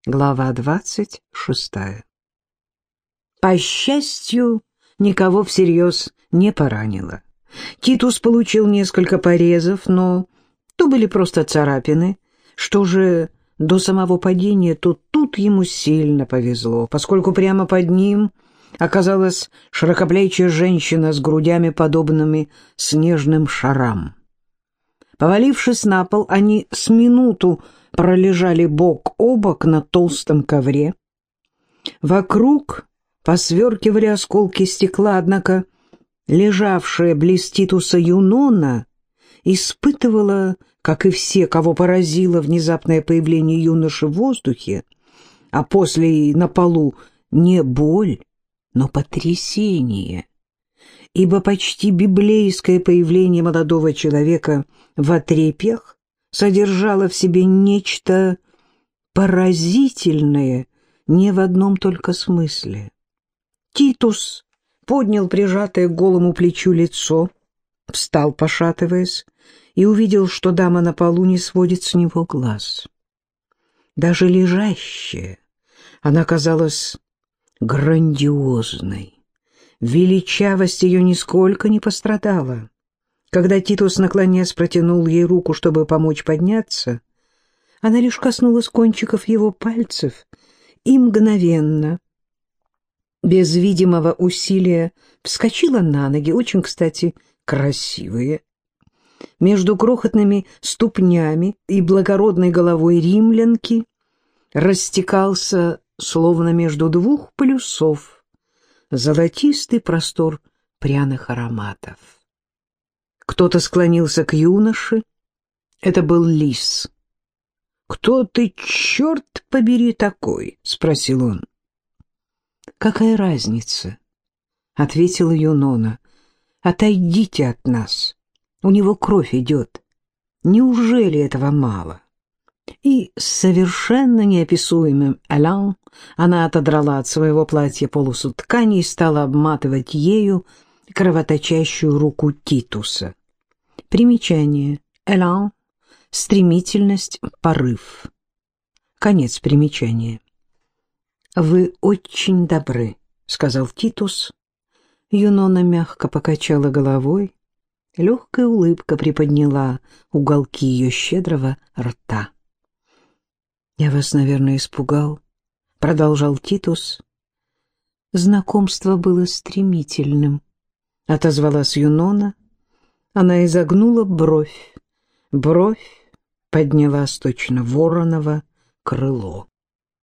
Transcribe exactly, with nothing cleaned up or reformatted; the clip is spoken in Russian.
Глава двадцать шестая. По счастью, никого всерьез не поранило. Титус получил несколько порезов, но то были просто царапины. Что же до самого падения, то тут ему сильно повезло, поскольку прямо под ним оказалась широкоплечья женщина с грудями, подобными снежным шарам. Повалившись на пол, они с минуту пролежали бок о бок на толстом ковре. Вокруг посверкивали осколки стекла, однако лежавшая близ Титуса Юнона испытывала, как и все, кого поразило внезапное появление юноши в воздухе, а после и на полу, не боль, но потрясение, ибо почти библейское появление молодого человека в отрепьях содержало в себе нечто поразительное не в одном только смысле. Титус поднял прижатое к голому плечу лицо, встал, пошатываясь, и увидел, что дама на полу не сводит с него глаз. Даже лежащая, она казалась грандиозной. Величавость ее нисколько не пострадала. Когда Титус, наклонясь, протянул ей руку, чтобы помочь подняться, она лишь коснулась кончиков его пальцев и мгновенно, без видимого усилия, вскочила на ноги, очень, кстати, красивые. Между крохотными ступнями и благородной головой римлянки растекался, словно между двух полюсов, золотистый простор пряных ароматов. Кто-то склонился к юноше. Это был лис. «Кто ты, черт побери, такой?» — спросил он. «Какая разница?» — ответила Юнона. «Отойдите от нас. У него кровь идет. Неужели этого мало?» И с совершенно неописуемым элан она отодрала от своего платья полосу ткани и стала обматывать ею кровоточащую руку Титуса. Примечание. Элан — стремительность, порыв. Конец примечания. «Вы очень добры», — сказал Титус. Юнона мягко покачала головой. Легкая улыбка приподняла уголки ее щедрого рта. «Я вас, наверное, испугал», — продолжал Титус. «Знакомство было стремительным», — отозвалась Юнона. Она изогнула бровь. Бровь поднялась точно вороново крыло.